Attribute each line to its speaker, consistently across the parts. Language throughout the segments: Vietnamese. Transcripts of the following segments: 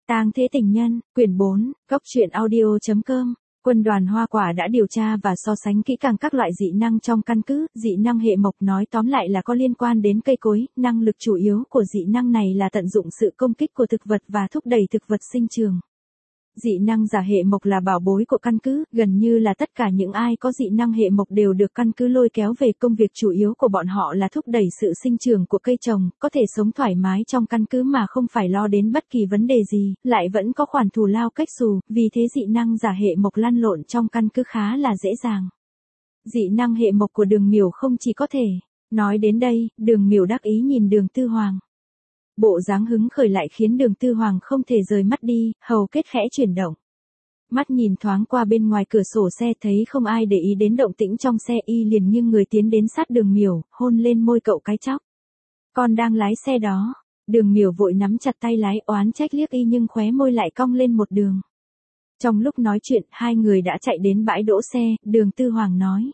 Speaker 1: Tang Thế Tình Nhân, quyển 4, góc truyện audio.com. Quân đoàn Hoa Quả đã điều tra và so sánh kỹ càng các loại dị năng trong căn cứ. Dị năng hệ mộc nói tóm lại là có liên quan đến cây cối. Năng lực chủ yếu của dị năng này là tận dụng sự công kích của thực vật và thúc đẩy thực vật sinh trưởng. Dị năng giả hệ mộc là bảo bối của căn cứ, gần như là tất cả những ai có dị năng hệ mộc đều được căn cứ lôi kéo về. Công việc chủ yếu của bọn họ là thúc đẩy sự sinh trưởng của cây trồng, có thể sống thoải mái trong căn cứ mà không phải lo đến bất kỳ vấn đề gì, lại vẫn có khoản thù lao cách xù, vì thế dị năng giả hệ mộc lăn lộn trong căn cứ khá là dễ dàng. Dị năng hệ mộc của Đường Miểu không chỉ có thể. Nói đến đây, Đường Miểu đắc ý nhìn Đường Tư Hoàng. Bộ dáng hứng khởi lại khiến Đường Tư Hoàng không thể rời mắt đi, hầu kết khẽ chuyển động. Mắt nhìn thoáng qua bên ngoài cửa sổ xe thấy không ai để ý đến động tĩnh trong xe, y liền nghiêng người tiến đến sát Đường Miểu, hôn lên môi cậu cái chóc. Con đang lái xe đó. Đường Miểu vội nắm chặt tay lái, oán trách liếc y nhưng khóe môi lại cong lên một đường. Trong lúc nói chuyện, hai người đã chạy đến bãi đỗ xe, Đường Tư Hoàng nói.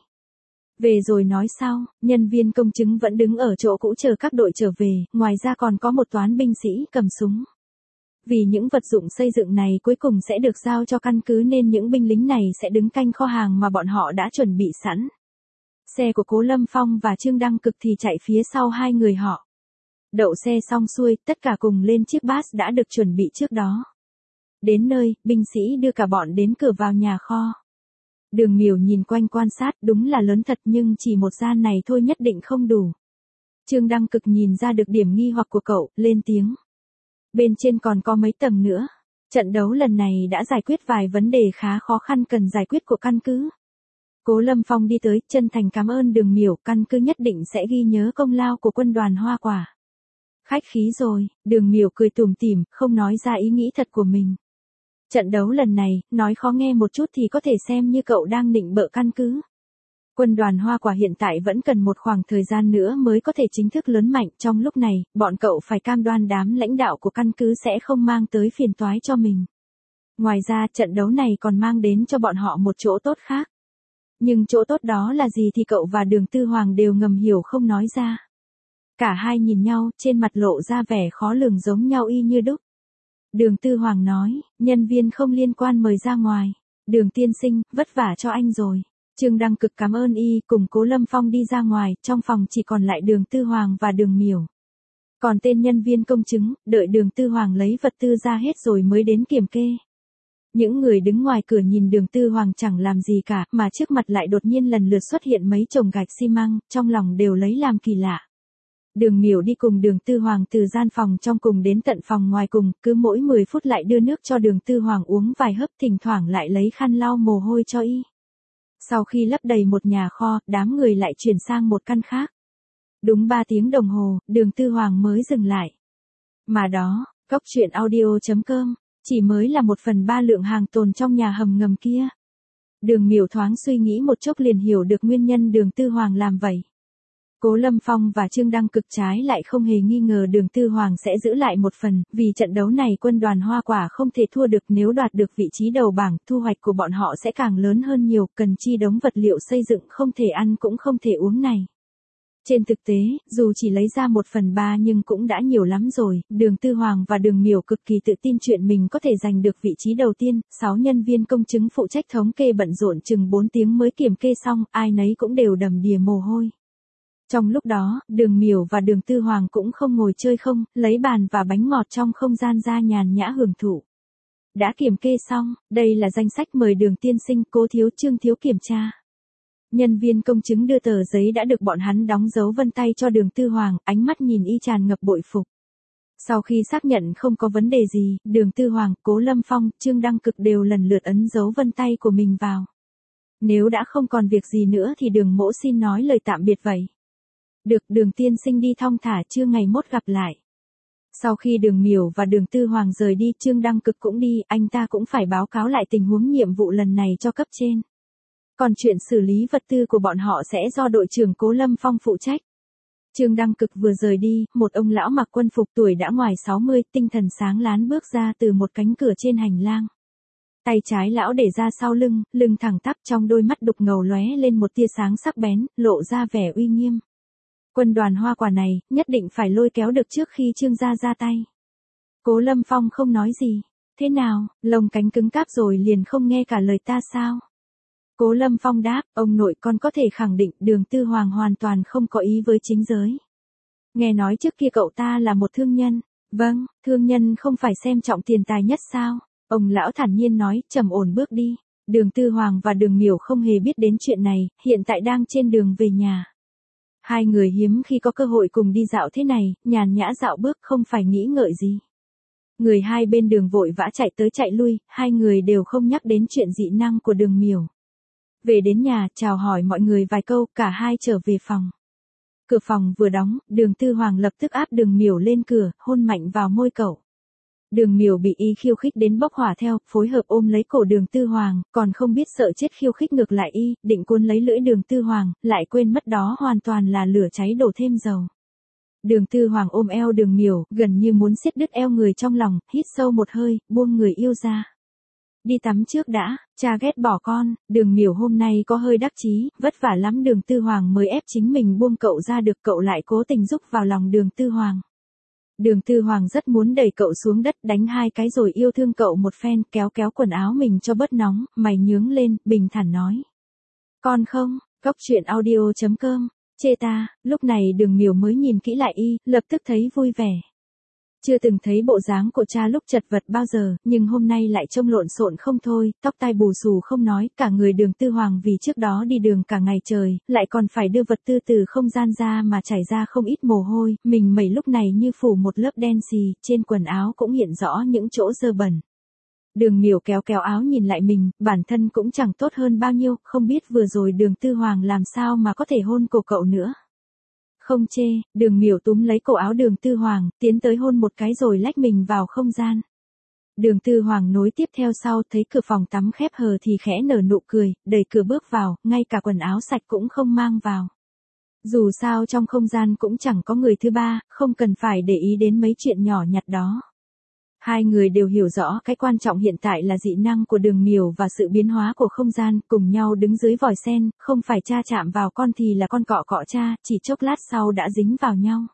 Speaker 1: Về rồi nói sau, nhân viên công chứng vẫn đứng ở chỗ cũ chờ các đội trở về, ngoài ra còn có một toán binh sĩ cầm súng. Vì những vật dụng xây dựng này cuối cùng sẽ được giao cho căn cứ nên những binh lính này sẽ đứng canh kho hàng mà bọn họ đã chuẩn bị sẵn. Xe của Cố Lâm Phong và Trương Đăng Cực thì chạy phía sau hai người họ. Đậu xe xong xuôi, tất cả cùng lên chiếc bus đã được chuẩn bị trước đó. Đến nơi, binh sĩ đưa cả bọn đến cửa vào nhà kho. Đường Miểu nhìn quanh quan sát, đúng là lớn thật nhưng chỉ một gian này thôi nhất định không đủ. Trương Đăng Cực nhìn ra được điểm nghi hoặc của cậu, lên tiếng. Bên trên còn có mấy tầng nữa. Trận đấu lần này đã giải quyết vài vấn đề khá khó khăn cần giải quyết của căn cứ. Cố Lâm Phong đi tới, chân thành cảm ơn Đường Miểu, căn cứ nhất định sẽ ghi nhớ công lao của quân đoàn Hoa Quả. Khách khí rồi, Đường Miểu cười tủm tỉm, không nói ra ý nghĩ thật của mình. Trận đấu lần này, nói khó nghe một chút thì có thể xem như cậu đang nịnh bợ căn cứ. Quân đoàn Hoa Quả hiện tại vẫn cần một khoảng thời gian nữa mới có thể chính thức lớn mạnh, trong lúc này, bọn cậu phải cam đoan đám lãnh đạo của căn cứ sẽ không mang tới phiền toái cho mình. Ngoài ra, trận đấu này còn mang đến cho bọn họ một chỗ tốt khác. Nhưng chỗ tốt đó là gì thì cậu và Đường Tư Hoàng đều ngầm hiểu không nói ra. Cả hai nhìn nhau, trên mặt lộ ra vẻ khó lường giống nhau y như đúc. Đường Tư Hoàng nói, nhân viên không liên quan mời ra ngoài. Đường tiên sinh, vất vả cho anh rồi. Trương Đăng Cực cảm ơn y, cùng Cố Lâm Phong đi ra ngoài, trong phòng chỉ còn lại Đường Tư Hoàng và Đường Miểu. Còn tên nhân viên công chứng, đợi Đường Tư Hoàng lấy vật tư ra hết rồi mới đến kiểm kê. Những người đứng ngoài cửa nhìn Đường Tư Hoàng chẳng làm gì cả, mà trước mặt lại đột nhiên lần lượt xuất hiện mấy chồng gạch xi măng, trong lòng đều lấy làm kỳ lạ. Đường Miểu đi cùng Đường Tư Hoàng từ gian phòng trong cùng đến tận phòng ngoài cùng, cứ mỗi 10 phút lại đưa nước cho Đường Tư Hoàng uống vài hớp, thỉnh thoảng lại lấy khăn lau mồ hôi cho y. Sau khi lấp đầy một nhà kho, đám người lại chuyển sang một căn khác. Đúng 3 tiếng đồng hồ, Đường Tư Hoàng mới dừng lại. Mà đó, góc truyện audio.com, chỉ mới là 1/3 lượng hàng tồn trong nhà hầm ngầm kia. Đường Miểu thoáng suy nghĩ một chốc liền hiểu được nguyên nhân Đường Tư Hoàng làm vậy. Cố Lâm Phong và Trương Đăng Cực trái lại không hề nghi ngờ Đường Tư Hoàng sẽ giữ lại một phần, vì trận đấu này quân đoàn Hoa Quả không thể thua được, nếu đoạt được vị trí đầu bảng, thu hoạch của bọn họ sẽ càng lớn hơn nhiều, cần chi đống vật liệu xây dựng không thể ăn cũng không thể uống này. Trên thực tế, dù chỉ lấy ra 1/3 nhưng cũng đã nhiều lắm rồi, Đường Tư Hoàng và Đường Miểu cực kỳ tự tin chuyện mình có thể giành được vị trí đầu tiên. 6 nhân viên công chứng phụ trách thống kê bận rộn chừng 4 tiếng mới kiểm kê xong, ai nấy cũng đều đầm đìa mồ hôi. Trong lúc đó, Đường Miểu và Đường Tư Hoàng cũng không ngồi chơi không, lấy bàn và bánh ngọt trong không gian ra nhàn nhã hưởng thụ. Đã kiểm kê xong, đây là danh sách mời Đường tiên sinh, Cố thiếu, Trương thiếu kiểm tra. Nhân viên công chứng đưa tờ giấy đã được bọn hắn đóng dấu vân tay cho Đường Tư Hoàng, ánh mắt nhìn y tràn ngập bội phục. Sau khi xác nhận không có vấn đề gì, Đường Tư Hoàng, Cố Lâm Phong, Trương Đăng Cực đều lần lượt ấn dấu vân tay của mình vào. Nếu đã không còn việc gì nữa thì Đường mỗ xin nói lời tạm biệt vậy. Được, Đường tiên sinh đi thong thả, chưa ngày mốt gặp lại. Sau khi Đường Miểu và Đường Tư Hoàng rời đi, Trương Đăng Cực cũng đi, anh ta cũng phải báo cáo lại tình huống nhiệm vụ lần này cho cấp trên. Còn chuyện xử lý vật tư của bọn họ sẽ do đội trưởng Cố Lâm Phong phụ trách. Trương Đăng Cực vừa rời đi, một ông lão mặc quân phục tuổi đã ngoài 60, tinh thần sáng láng bước ra từ một cánh cửa trên hành lang. Tay trái lão để ra sau lưng, lưng thẳng tắp, trong đôi mắt đục ngầu lóe lên một tia sáng sắc bén, lộ ra vẻ uy nghiêm. Quân đoàn Hoa Quả này, nhất định phải lôi kéo được trước khi Trương gia ra tay. Cố Lâm Phong không nói gì. Thế nào, lông cánh cứng cáp rồi liền không nghe cả lời ta sao? Cố Lâm Phong đáp, ông nội con có thể khẳng định Đường Tư Hoàng hoàn toàn không có ý với chính giới. Nghe nói trước kia cậu ta là một thương nhân. Vâng, thương nhân không phải xem trọng tiền tài nhất sao? Ông lão thản nhiên nói, trầm ổn bước đi. Đường Tư Hoàng và Đường Miểu không hề biết đến chuyện này, hiện tại đang trên đường về nhà. Hai người hiếm khi có cơ hội cùng đi dạo thế này, nhàn nhã dạo bước không phải nghĩ ngợi gì. Người hai bên đường vội vã chạy tới chạy lui, hai người đều không nhắc đến chuyện dị năng của Đường Miểu. Về đến nhà, chào hỏi mọi người vài câu, cả hai trở về phòng. Cửa phòng vừa đóng, Đường Tư Hoàng lập tức áp Đường Miểu lên cửa, hôn mạnh vào môi cậu. Đường Miểu bị y khiêu khích đến bốc hỏa theo, phối hợp ôm lấy cổ Đường Tư Hoàng, còn không biết sợ chết khiêu khích ngược lại y, định cuốn lấy lưỡi Đường Tư Hoàng, lại quên mất đó hoàn toàn là lửa cháy đổ thêm dầu. Đường Tư Hoàng ôm eo Đường Miểu, gần như muốn siết đứt eo người trong lòng, hít sâu một hơi, buông người yêu ra. Đi tắm trước đã, cha ghét bỏ con. Đường Miểu hôm nay có hơi đắc chí, vất vả lắm Đường Tư Hoàng mới ép chính mình buông cậu ra được, cậu lại cố tình rúc vào lòng Đường Tư Hoàng. Đường Tư Hoàng rất muốn đẩy cậu xuống đất, đánh hai cái rồi yêu thương cậu một phen, kéo kéo quần áo mình cho bớt nóng, mày nhướng lên, bình thản nói. Con không, Cóc Truyện Audio.com, chê ta. Lúc này Đường Miểu mới nhìn kỹ lại y, lập tức thấy vui vẻ. Chưa từng thấy bộ dáng của cha lúc chật vật bao giờ, nhưng hôm nay lại trông lộn xộn không thôi, tóc tai bù xù không nói, cả người Đường Tư Hoàng vì trước đó đi đường cả ngày trời, lại còn phải đưa vật tư từ không gian ra mà chảy ra không ít mồ hôi, mình mẩy lúc này như phủ một lớp đen xì, trên quần áo cũng hiện rõ những chỗ dơ bẩn. Đường Miểu kéo kéo áo nhìn lại mình, bản thân cũng chẳng tốt hơn bao nhiêu, không biết vừa rồi Đường Tư Hoàng làm sao mà có thể hôn cổ cậu nữa. Không chê, Đường Miểu túm lấy cổ áo Đường Tư Hoàng, tiến tới hôn một cái rồi lách mình vào không gian. Đường Tư Hoàng nối tiếp theo sau, thấy cửa phòng tắm khép hờ thì khẽ nở nụ cười, đẩy cửa bước vào, ngay cả quần áo sạch cũng không mang vào. Dù sao trong không gian cũng chẳng có người thứ ba, không cần phải để ý đến mấy chuyện nhỏ nhặt đó. Hai người đều hiểu rõ cái quan trọng hiện tại là dị năng của Đường Miểu và sự biến hóa của không gian, cùng nhau đứng dưới vòi sen, không phải cha chạm vào con thì là con cọ cọ cha, chỉ chốc lát sau đã dính vào nhau.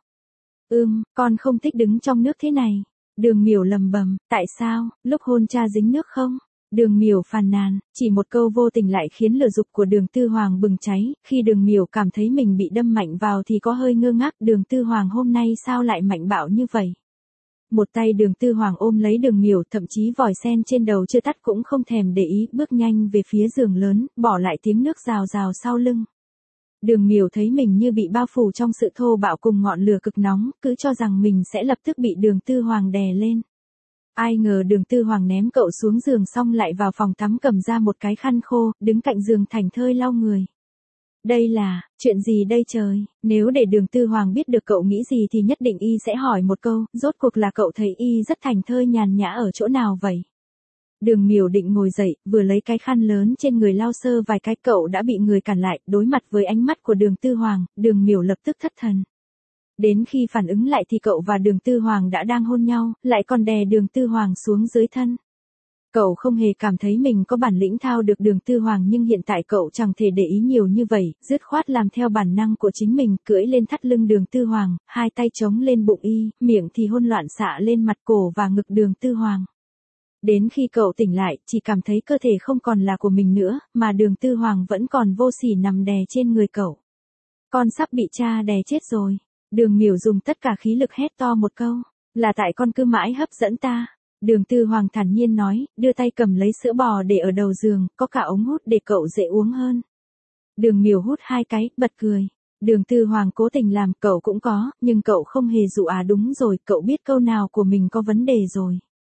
Speaker 1: Con không thích đứng trong nước thế này. Đường Miểu lầm bầm, tại sao, lúc hôn cha dính nước không? Đường Miểu phàn nàn, chỉ một câu vô tình lại khiến lửa dục của Đường Tư Hoàng bừng cháy, khi Đường Miểu cảm thấy mình bị đâm mạnh vào thì có hơi ngơ ngác, Đường Tư Hoàng hôm nay sao lại mạnh bạo như vậy? Một tay Đường Tư Hoàng ôm lấy Đường Miểu, thậm chí vòi sen trên đầu chưa tắt cũng không thèm để ý, bước nhanh về phía giường lớn, bỏ lại tiếng nước rào rào sau lưng. Đường Miểu thấy mình như bị bao phủ trong sự thô bạo cùng ngọn lửa cực nóng, cứ cho rằng mình sẽ lập tức bị Đường Tư Hoàng đè lên. Ai ngờ Đường Tư Hoàng ném cậu xuống giường xong lại vào phòng tắm cầm ra một cái khăn khô, đứng cạnh giường thảnh thơi lau người. Đây là, chuyện gì đây trời, nếu để Đường Tư Hoàng biết được cậu nghĩ gì thì nhất định y sẽ hỏi một câu, rốt cuộc là cậu thấy y rất thảnh thơi nhàn nhã ở chỗ nào vậy? Đường Miểu định ngồi dậy, vừa lấy cái khăn lớn trên người lau sơ vài cái, cậu đã bị người cản lại, đối mặt với ánh mắt của Đường Tư Hoàng, Đường Miểu lập tức thất thần. Đến khi phản ứng lại thì cậu và Đường Tư Hoàng đã đang hôn nhau, lại còn đè Đường Tư Hoàng xuống dưới thân. Cậu không hề cảm thấy mình có bản lĩnh thao được Đường Tư Hoàng, nhưng hiện tại cậu chẳng thể để ý nhiều như vậy, dứt khoát làm theo bản năng của chính mình, cưỡi lên thắt lưng Đường Tư Hoàng, hai tay chống lên bụng y, miệng thì hôn loạn xạ lên mặt, cổ và ngực Đường Tư Hoàng. Đến khi cậu tỉnh lại, chỉ cảm thấy cơ thể không còn là của mình nữa, mà Đường Tư Hoàng vẫn còn vô sỉ nằm đè trên người cậu. Con sắp bị cha đè chết rồi. Đường Miểu dùng tất cả khí lực hét to một câu, là tại con cứ mãi hấp dẫn ta. Đường Tư Hoàng thản nhiên nói, đưa tay cầm lấy sữa bò để ở đầu giường, có cả ống hút để cậu dễ uống hơn. Đường Miểu hút hai cái, bật cười. Đường Tư Hoàng cố tình làm, cậu cũng có, nhưng cậu không hề dụ. À đúng rồi, cậu biết câu nào của mình có vấn đề rồi.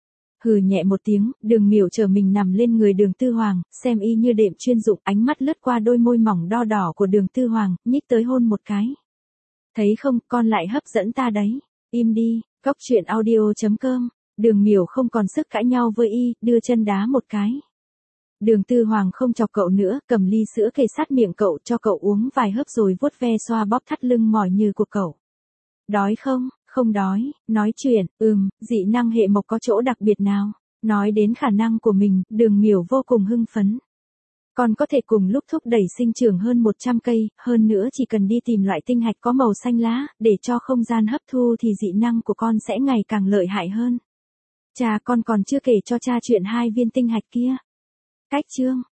Speaker 1: Hừ nhẹ một tiếng, Đường Miểu trở mình nằm lên người Đường Tư Hoàng, xem y như đệm chuyên dụng, ánh mắt lướt qua đôi môi mỏng đo đỏ của Đường Tư Hoàng, nhích tới hôn một cái. Thấy không, con lại hấp dẫn ta đấy. Im đi, Cóc Truyện Audio.com. Đường Miểu không còn sức cãi nhau với y, đưa chân đá một cái. Đường Tư Hoàng không chọc cậu nữa, cầm ly sữa kề sát miệng cậu, cho cậu uống vài hớp rồi vuốt ve xoa bóp thắt lưng mỏi như của cậu. Đói không? Không đói. Nói chuyện, dị năng hệ mộc có chỗ đặc biệt nào? Nói đến khả năng của mình, Đường Miểu vô cùng hưng phấn. Con có thể cùng lúc thúc đẩy sinh trưởng hơn 100 cây, hơn nữa chỉ cần đi tìm loại tinh hạch có màu xanh lá, để cho không gian hấp thu thì dị năng của con sẽ ngày càng lợi hại hơn. Cha con còn chưa kể cho cha chuyện 2 viên tinh hạch kia. Cách chương.